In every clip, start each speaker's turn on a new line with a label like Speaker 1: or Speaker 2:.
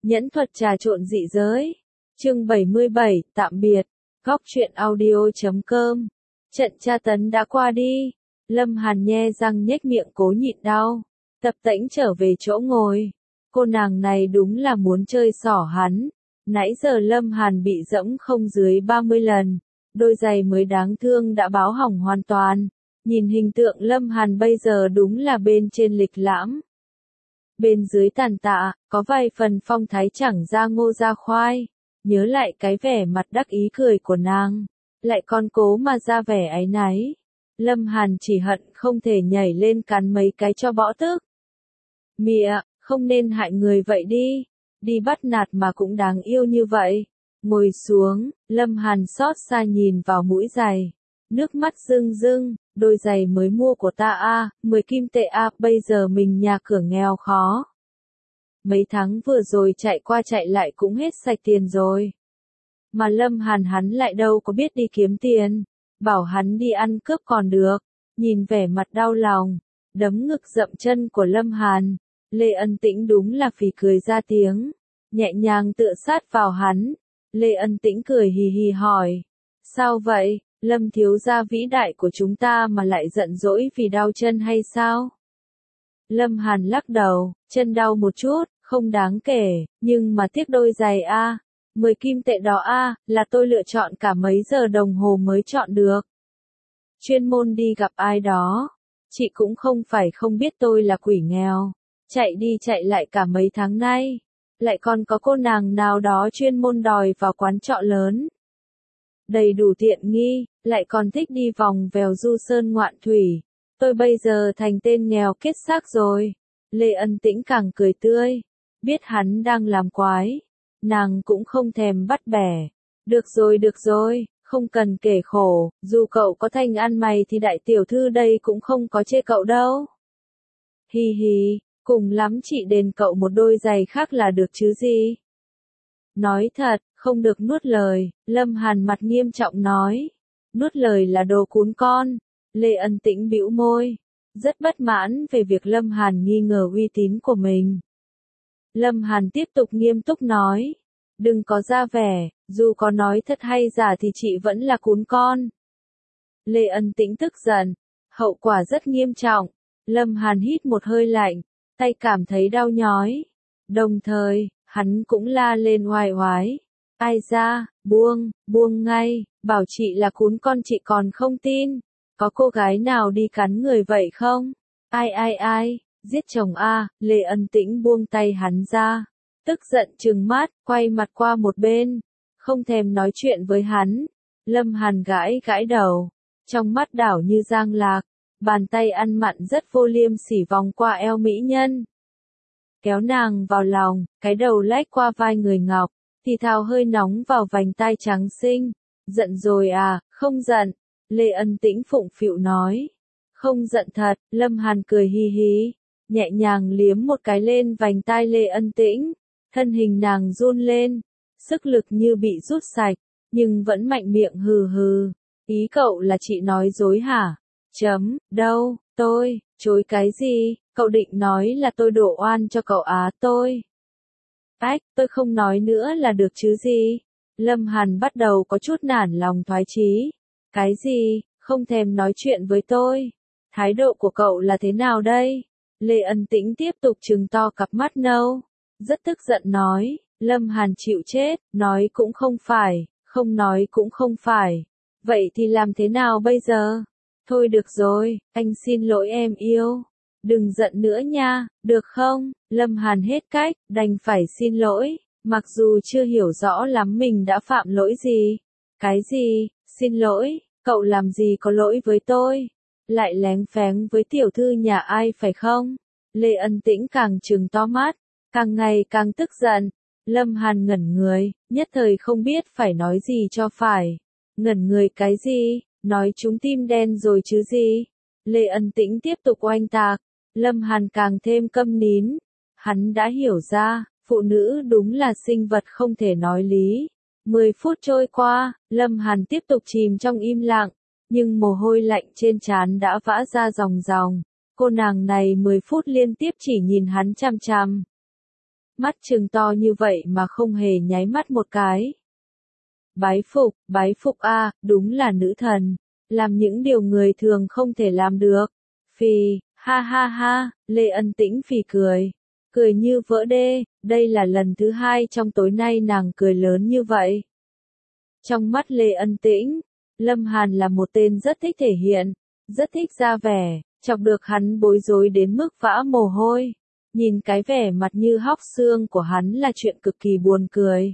Speaker 1: Nhẫn thuật trà trộn dị giới. Chương 77, tạm biệt. Góc truyện audio.com. Trận tra tấn đã qua đi. Lâm Hàn nhe răng nhếch miệng cố nhịn đau. Tập tễnh trở về chỗ ngồi. Cô nàng này đúng là muốn chơi xỏ hắn. Nãy giờ Lâm Hàn bị dẫm không dưới 30 lần. Đôi giày mới đáng thương đã báo hỏng hoàn toàn. Nhìn hình tượng Lâm Hàn bây giờ đúng là bên trên lịch lãm. Bên dưới tàn tạ, có vài phần phong thái chẳng ra ngô ra khoai. Nhớ lại cái vẻ mặt đắc ý cười của nàng. Lại còn cố mà ra vẻ áy náy. Lâm Hàn chỉ hận không thể nhảy lên cắn mấy cái cho bỏ tức. Mịa, không nên hại người vậy đi. Đi bắt nạt mà cũng đáng yêu như vậy. Ngồi xuống, Lâm Hàn xót xa nhìn vào mũi giày. Nước mắt rưng rưng, đôi giày mới mua của ta 10 kim tệ bây giờ mình nhà cửa nghèo khó. Mấy tháng vừa rồi chạy qua chạy lại cũng hết sạch tiền rồi. Mà Lâm Hàn hắn lại đâu có biết đi kiếm tiền, bảo hắn đi ăn cướp còn được. Nhìn vẻ mặt đau lòng, đấm ngực dậm chân của Lâm Hàn, Lê Ân Tĩnh đúng là phì cười ra tiếng, nhẹ nhàng tựa sát vào hắn. Lê Ân Tĩnh cười hì hì hỏi, sao vậy? Lâm thiếu gia vĩ đại của chúng ta mà lại giận dỗi vì đau chân hay sao? Lâm Hàn lắc đầu, chân đau một chút, không đáng kể, nhưng mà tiếc đôi giày 10 kim tệ đó là tôi lựa chọn cả mấy giờ đồng hồ mới chọn được. Chuyên môn đi gặp ai đó. Chị cũng không phải không biết tôi là quỷ nghèo. Chạy đi chạy lại cả mấy tháng nay. Lại còn có cô nàng nào đó chuyên môn đòi vào quán trọ lớn. Đầy đủ tiện nghi, lại còn thích đi vòng vèo du sơn ngoạn thủy. Tôi bây giờ thành tên nghèo kết xác rồi. Lê Ân Tĩnh càng cười tươi. Biết hắn đang làm quái. Nàng cũng không thèm bắt bẻ. Được rồi, không cần kể khổ. Dù cậu có thanh ăn mày thì đại tiểu thư đây cũng không có chê cậu đâu. Hi hi, cùng lắm chị đền cậu một đôi giày khác là được chứ gì. Nói thật, không được nuốt lời, Lâm Hàn mặt nghiêm trọng nói. Nuốt lời là đồ cún con. Lê Ân Tĩnh bĩu môi. Rất bất mãn về việc Lâm Hàn nghi ngờ uy tín của mình. Lâm Hàn tiếp tục nghiêm túc nói. Đừng có ra vẻ, dù có nói thật hay giả thì chị vẫn là cún con. Lê Ân Tĩnh tức giận. Hậu quả rất nghiêm trọng. Lâm Hàn hít một hơi lạnh. Tay cảm thấy đau nhói. Đồng thời, hắn cũng la lên oai oái. Ai ra, buông ngay, bảo chị là cún con chị còn không tin. Có cô gái nào đi cắn người vậy không? Ai, giết chồng Lê Ân Tĩnh buông tay hắn ra. Tức giận trừng mắt, quay mặt qua một bên. Không thèm nói chuyện với hắn. Lâm Hàn gãi đầu. Trong mắt đảo như giang lạc. Bàn tay ăn mặn rất vô liêm sỉ vòng qua eo mỹ nhân. Kéo nàng vào lòng, cái đầu lách qua vai người ngọc. Thì thào hơi nóng vào vành tai trắng xinh. Giận rồi không giận. Lê Ân Tĩnh phụng phịu nói. Không giận thật, Lâm Hàn cười hi hí. Nhẹ nhàng liếm một cái lên vành tai Lê Ân Tĩnh. Thân hình nàng run lên. Sức lực như bị rút sạch. Nhưng vẫn mạnh miệng hừ hừ. Ý cậu là chị nói dối hả? Đâu, chối cái gì? Cậu định nói là tôi đổ oan cho cậu tôi. Tôi không nói nữa là được chứ gì? Lâm Hàn bắt đầu có chút nản lòng thoái chí. Cái gì, không thèm nói chuyện với tôi? Thái độ của cậu là thế nào đây? Lê Ân Tĩnh tiếp tục trừng to cặp mắt nâu. Rất tức giận nói, Lâm Hàn chịu chết, nói cũng không phải, không nói cũng không phải. Vậy thì làm thế nào bây giờ? Thôi được rồi, anh xin lỗi em yêu. Đừng giận nữa nha, được không? Lâm Hàn hết cách, đành phải xin lỗi, mặc dù chưa hiểu rõ lắm mình đã phạm lỗi gì. Cái gì? Xin lỗi, cậu làm gì có lỗi với tôi? Lại léng phéng với tiểu thư nhà ai phải không? Lê Ân Tĩnh càng trừng to mắt, càng ngày càng tức giận. Lâm Hàn ngẩn người, nhất thời không biết phải nói gì cho phải. Ngẩn người cái gì? Nói chúng tim đen rồi chứ gì? Lê Ân Tĩnh tiếp tục oanh tạc. Lâm Hàn càng thêm câm nín. Hắn đã hiểu ra, phụ nữ đúng là sinh vật không thể nói lý. 10 phút trôi qua, Lâm Hàn tiếp tục chìm trong im lặng. Nhưng mồ hôi lạnh trên trán đã vã ra ròng ròng. Cô nàng này 10 phút liên tiếp chỉ nhìn hắn chằm chằm. mắt trừng to như vậy mà không hề nháy mắt một cái. Bái phục a, đúng là nữ thần, làm những điều người thường không thể làm được. Phì, ha ha ha, Lê Ân Tĩnh phì cười như vỡ đê, đây là lần thứ hai trong tối nay nàng cười lớn như vậy. Trong mắt Lê Ân Tĩnh, Lâm Hàn là một tên rất thích thể hiện, rất thích ra vẻ, chọc được hắn bối rối đến mức vã mồ hôi. Nhìn cái vẻ mặt như hóc xương của hắn là chuyện cực kỳ buồn cười.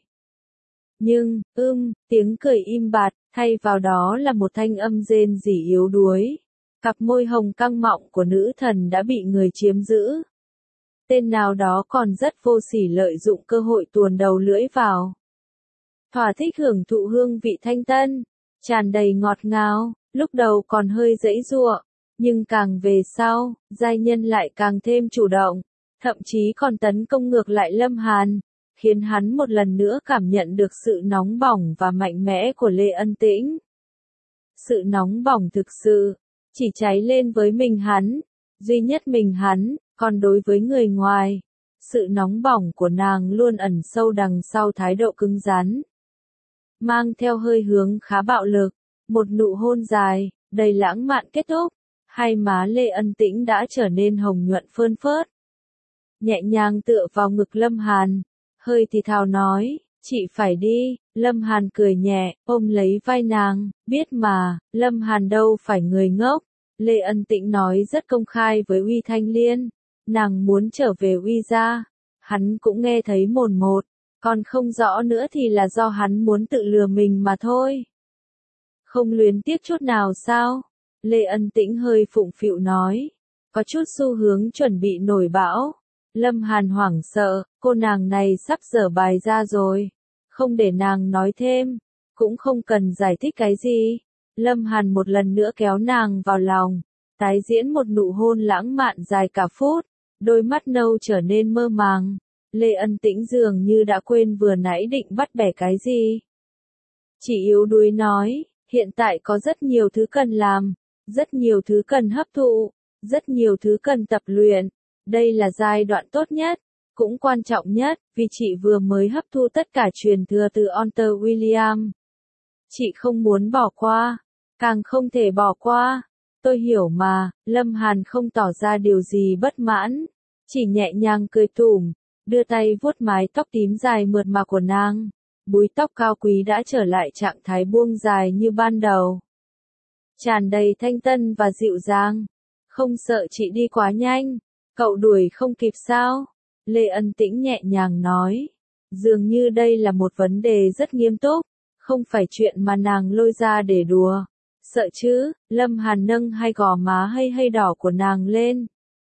Speaker 1: Nhưng, tiếng cười im bặt, thay vào đó là một thanh âm rên rỉ yếu đuối. Cặp môi hồng căng mọng của nữ thần đã bị người chiếm giữ. Tên nào đó còn rất vô sỉ lợi dụng cơ hội tuồn đầu lưỡi vào. Thỏa thích hưởng thụ hương vị thanh tân, tràn đầy ngọt ngào, lúc đầu còn hơi giãy giụa, nhưng càng về sau, giai nhân lại càng thêm chủ động, thậm chí còn tấn công ngược lại Lâm Hàn, khiến hắn một lần nữa cảm nhận được sự nóng bỏng và mạnh mẽ của Lê Ân Tĩnh. Sự nóng bỏng thực sự, chỉ cháy lên với mình hắn, duy nhất mình hắn, còn đối với người ngoài, sự nóng bỏng của nàng luôn ẩn sâu đằng sau thái độ cứng rắn. Mang theo hơi hướng khá bạo lực, một nụ hôn dài, đầy lãng mạn kết thúc, hai má Lê Ân Tĩnh đã trở nên hồng nhuận phơn phớt. Nhẹ nhàng tựa vào ngực Lâm Hàn, hơi thì thào nói, chị phải đi, Lâm Hàn cười nhẹ, ôm lấy vai nàng, biết mà, Lâm Hàn đâu phải người ngốc. Lê Ân Tĩnh nói rất công khai với Uy Thanh Liên, nàng muốn trở về Uy gia, hắn cũng nghe thấy mồn một, còn không rõ nữa thì là do hắn muốn tự lừa mình mà thôi. Không luyến tiếc chút nào sao? Lê Ân Tĩnh hơi phụng phịu nói, có chút xu hướng chuẩn bị nổi bão. Lâm Hàn hoảng sợ, cô nàng này sắp dở bài ra rồi. Không để nàng nói thêm, cũng không cần giải thích cái gì. Lâm Hàn một lần nữa kéo nàng vào lòng, tái diễn một nụ hôn lãng mạn dài cả phút, đôi mắt nâu trở nên mơ màng. Lê Ân Tĩnh dường như đã quên vừa nãy định bắt bẻ cái gì. Chỉ yếu đuối nói, hiện tại có rất nhiều thứ cần làm, rất nhiều thứ cần hấp thụ, rất nhiều thứ cần tập luyện. Đây là giai đoạn tốt nhất, cũng quan trọng nhất, vì chị vừa mới hấp thu tất cả truyền thừa từ Hunter William. Chị không muốn bỏ qua, càng không thể bỏ qua. Tôi hiểu mà, Lâm Hàn không tỏ ra điều gì bất mãn, chỉ nhẹ nhàng cười tủm, đưa tay vuốt mái tóc tím dài mượt mà của nàng. Búi tóc cao quý đã trở lại trạng thái buông dài như ban đầu. Tràn đầy thanh tân và dịu dàng. Không sợ chị đi quá nhanh, cậu đuổi không kịp sao? Lê Ân Tĩnh nhẹ nhàng nói. Dường như đây là một vấn đề rất nghiêm túc, không phải chuyện mà nàng lôi ra để đùa. Sợ chứ? Lâm Hàn nâng hai gò má hay đỏ của nàng lên.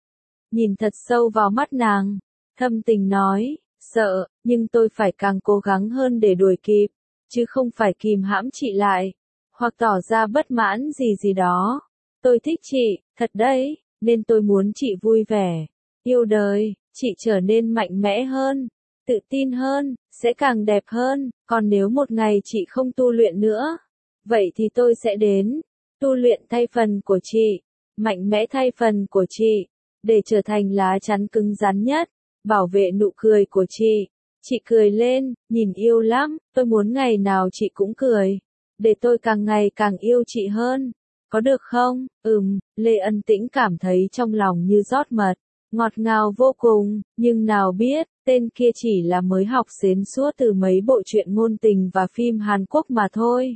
Speaker 1: Nhìn thật sâu vào mắt nàng, thâm tình nói, sợ, nhưng tôi phải càng cố gắng hơn để đuổi kịp, chứ không phải kìm hãm chị lại, hoặc tỏ ra bất mãn gì đó. Tôi thích chị, thật đấy, nên tôi muốn chị vui vẻ, yêu đời, chị trở nên mạnh mẽ hơn, tự tin hơn, sẽ càng đẹp hơn, còn nếu một ngày chị không tu luyện nữa, vậy thì tôi sẽ đến, tu luyện thay phần của chị, mạnh mẽ thay phần của chị, để trở thành lá chắn cứng rắn nhất, bảo vệ nụ cười của chị. Chị cười lên, nhìn yêu lắm, tôi muốn ngày nào chị cũng cười, để tôi càng ngày càng yêu chị hơn. Có được không? Lê Ân Tĩnh cảm thấy trong lòng như rót mật, ngọt ngào vô cùng, nhưng nào biết, tên kia chỉ là mới học xến xúa từ mấy bộ truyện ngôn tình và phim Hàn Quốc mà thôi.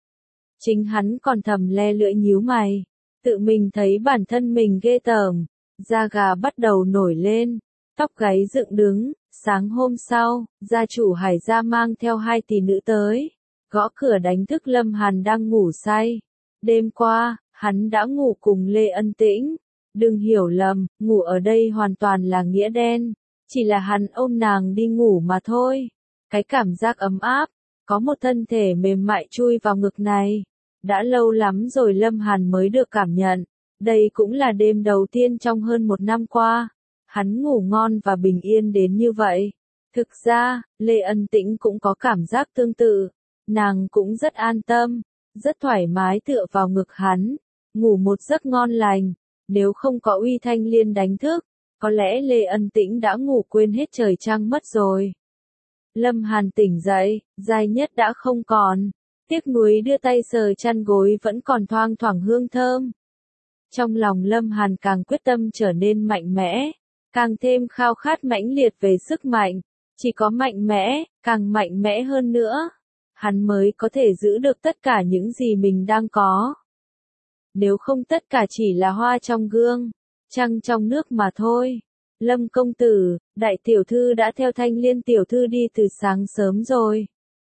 Speaker 1: Chính hắn còn thầm le lưỡi nhíu mày, tự mình thấy bản thân mình ghê tởm, da gà bắt đầu nổi lên, tóc gáy dựng đứng. Sáng hôm sau, gia chủ Hải gia mang theo 2 tỷ nữ tới, gõ cửa đánh thức Lâm Hàn đang ngủ say. Đêm qua, hắn đã ngủ cùng Lê Ân Tĩnh. Đừng hiểu lầm, ngủ ở đây hoàn toàn là nghĩa đen, chỉ là hắn ôm nàng đi ngủ mà thôi. Cái cảm giác ấm áp, có một thân thể mềm mại chui vào ngực này, đã lâu lắm rồi Lâm Hàn mới được cảm nhận. Đây cũng là đêm đầu tiên trong hơn 1 năm qua. Hắn ngủ ngon và bình yên đến như vậy. Thực ra, Lê Ân Tĩnh cũng có cảm giác tương tự. Nàng cũng rất an tâm, rất thoải mái tựa vào ngực hắn, ngủ một giấc ngon lành. Nếu không có Uy Thanh Liên đánh thức, Có lẽ Lê Ân Tĩnh đã ngủ quên hết trời trăng mất rồi. Lâm Hàn tỉnh dậy, Giai Nhất đã không còn. Tiếc nuối đưa tay sờ chăn gối vẫn còn thoang thoảng hương thơm. Trong lòng Lâm Hàn càng quyết tâm trở nên mạnh mẽ, càng thêm khao khát mãnh liệt về sức mạnh. Chỉ có mạnh mẽ, càng mạnh mẽ hơn nữa, hắn mới có thể giữ được tất cả những gì mình đang có. Nếu không tất cả chỉ là hoa trong gương, trăng trong nước mà thôi. Lâm công tử, đại tiểu thư đã theo Thanh Liên tiểu thư đi từ sáng sớm rồi.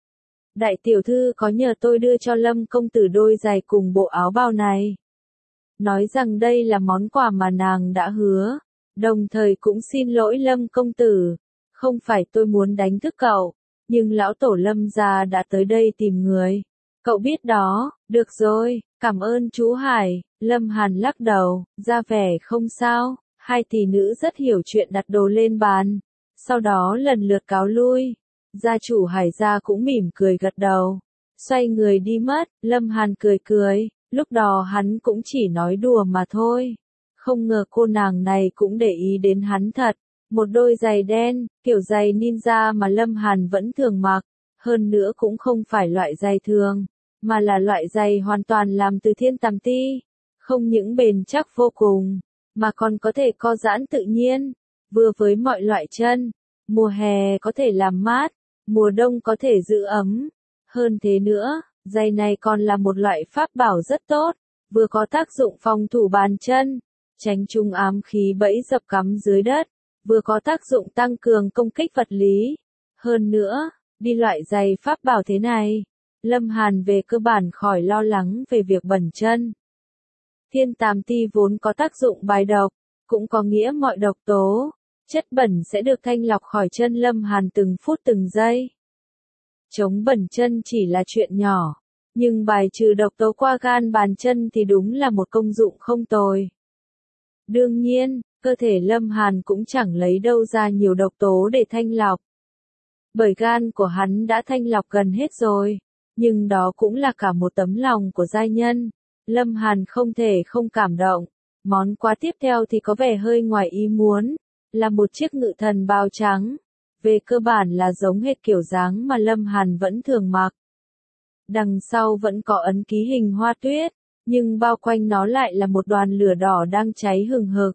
Speaker 1: Đại tiểu thư có nhờ tôi đưa cho Lâm công tử đôi giày cùng bộ áo bào này. Nói rằng đây là món quà mà nàng đã hứa, đồng thời cũng xin lỗi Lâm công tử. Không phải tôi muốn đánh thức cậu, nhưng lão tổ Lâm gia đã tới đây tìm người. Cậu biết đó, được rồi, cảm ơn chú Hải. Lâm Hàn lắc đầu, ra vẻ không sao. Hai tỷ nữ rất hiểu chuyện đặt đồ lên bàn, sau đó lần lượt cáo lui. Gia chủ Hải gia cũng mỉm cười gật đầu, xoay người đi mất. Lâm Hàn cười cười, lúc đó hắn cũng chỉ nói đùa mà thôi. Không ngờ cô nàng này cũng để ý đến hắn thật. Một đôi giày đen, kiểu giày ninja mà Lâm Hàn vẫn thường mặc, hơn nữa cũng không phải loại giày thường, mà là loại giày hoàn toàn làm từ thiên tàm ti. Không những bền chắc vô cùng, mà còn có thể co giãn tự nhiên, vừa với mọi loại chân. Mùa hè có thể làm mát, mùa đông có thể giữ ấm. Hơn thế nữa, giày này còn là một loại pháp bảo rất tốt, vừa có tác dụng phòng thủ bàn chân, tránh trùng ám khí bẫy dập cắm dưới đất, vừa có tác dụng tăng cường công kích vật lý. Hơn nữa, đi loại giày pháp bảo thế này, Lâm Hàn về cơ bản khỏi lo lắng về việc bẩn chân. Thiên tàm ti vốn có tác dụng bài độc, cũng có nghĩa mọi độc tố, chất bẩn sẽ được thanh lọc khỏi chân Lâm Hàn từng phút từng giây. Chống bẩn chân chỉ là chuyện nhỏ, nhưng bài trừ độc tố qua gan bàn chân thì đúng là một công dụng không tồi. Đương nhiên, cơ thể Lâm Hàn cũng chẳng lấy đâu ra nhiều độc tố để thanh lọc. Bởi gan của hắn đã thanh lọc gần hết rồi, nhưng đó cũng là cả một tấm lòng của giai nhân. Lâm Hàn không thể không cảm động. Món quà tiếp theo thì có vẻ hơi ngoài ý muốn, là một chiếc ngự thần bào trắng. Về cơ bản là giống hệt kiểu dáng mà Lâm Hàn vẫn thường mặc. Đằng sau vẫn có ấn ký hình hoa tuyết, nhưng bao quanh nó lại là một đoàn lửa đỏ đang cháy hừng hực.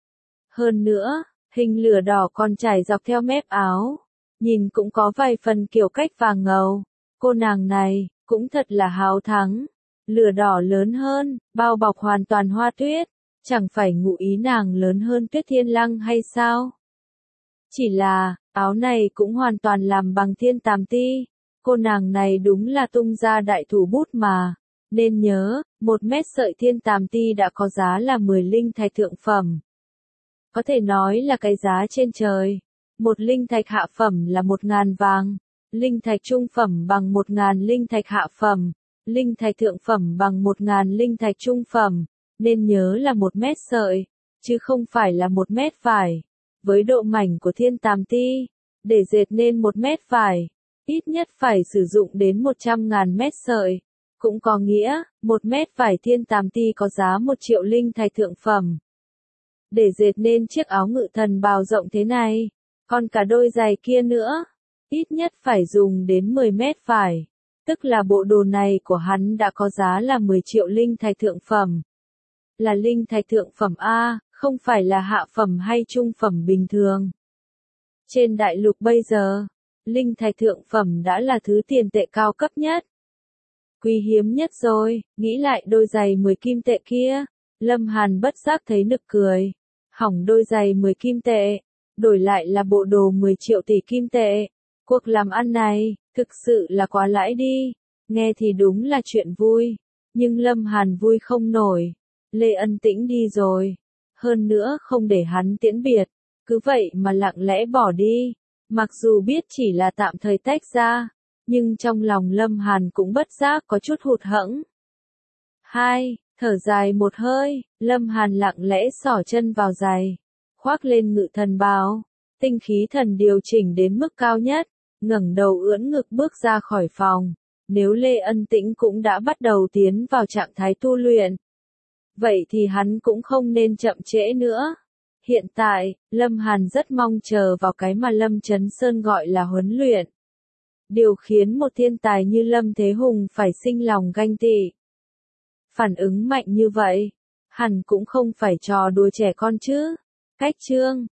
Speaker 1: Hơn nữa, hình lửa đỏ còn trải dọc theo mép áo, nhìn cũng có vài phần kiểu cách vàng ngầu. Cô nàng này, cũng thật là háo thắng. Lửa đỏ lớn hơn, bao bọc hoàn toàn hoa tuyết, chẳng phải ngụ ý nàng lớn hơn Tuyết Thiên Lăng hay sao? Chỉ là, áo này cũng hoàn toàn làm bằng thiên tàm ti. Cô nàng này đúng là tung ra đại thủ bút mà. Nên nhớ, 1 mét sợi thiên tàm ti đã có giá là 10 linh thạch thượng phẩm. Có thể nói là cái giá trên trời. 1 linh thạch hạ phẩm là 1.000 vàng. Linh thạch trung phẩm bằng 1.000 linh thạch hạ phẩm. Linh thạch thượng phẩm bằng 1.000 linh thạch trung phẩm. Nên nhớ là 1 mét sợi, chứ không phải là 1 mét vải. Với độ mảnh của thiên tàm ti, để dệt nên 1 mét vải, ít nhất phải sử dụng đến 100.000 mét sợi. Cũng có nghĩa, 1 mét vải thiên tàm ti có giá 1 triệu linh thạch thượng phẩm. Để dệt nên chiếc áo ngự thần bào rộng thế này, còn cả đôi giày kia nữa, ít nhất phải dùng đến 10 mét vải. Tức là bộ đồ này của hắn đã có giá là 10 triệu linh thạch thượng phẩm. Là linh thạch thượng phẩm A, không phải là hạ phẩm hay trung phẩm bình thường. Trên đại lục bây giờ, linh thạch thượng phẩm đã là thứ tiền tệ cao cấp nhất. Quý hiếm nhất rồi. Nghĩ lại đôi giày 10 kim tệ kia, Lâm Hàn bất giác thấy nực cười. Hỏng đôi giày 10 kim tệ, đổi lại là bộ đồ 10 triệu tỷ kim tệ. Cuộc làm ăn này, thực sự là quá lãi đi. Nghe thì đúng là chuyện vui, nhưng Lâm Hàn vui không nổi. Lê Ân Tĩnh đi rồi, hơn nữa không để hắn tiễn biệt, cứ vậy mà lặng lẽ bỏ đi. Mặc dù biết chỉ là tạm thời tách ra, nhưng trong lòng Lâm Hàn cũng bất giác có chút hụt hẫng. Thở dài một hơi, Lâm Hàn lặng lẽ xỏ chân vào giày, khoác lên ngự thần bào, tinh khí thần điều chỉnh đến mức cao nhất, ngẩng đầu ưỡn ngực bước ra khỏi phòng. Nếu Lê Ân Tĩnh cũng đã bắt đầu tiến vào trạng thái tu luyện, vậy thì hắn cũng không nên chậm trễ nữa. Hiện tại, Lâm Hàn rất mong chờ vào cái mà Lâm Chấn Sơn gọi là huấn luyện. Điều khiến một thiên tài như Lâm Thế Hùng phải sinh lòng ganh tị. Phản ứng mạnh như vậy, hẳn cũng không phải trò đùa trẻ con chứ. Cách chương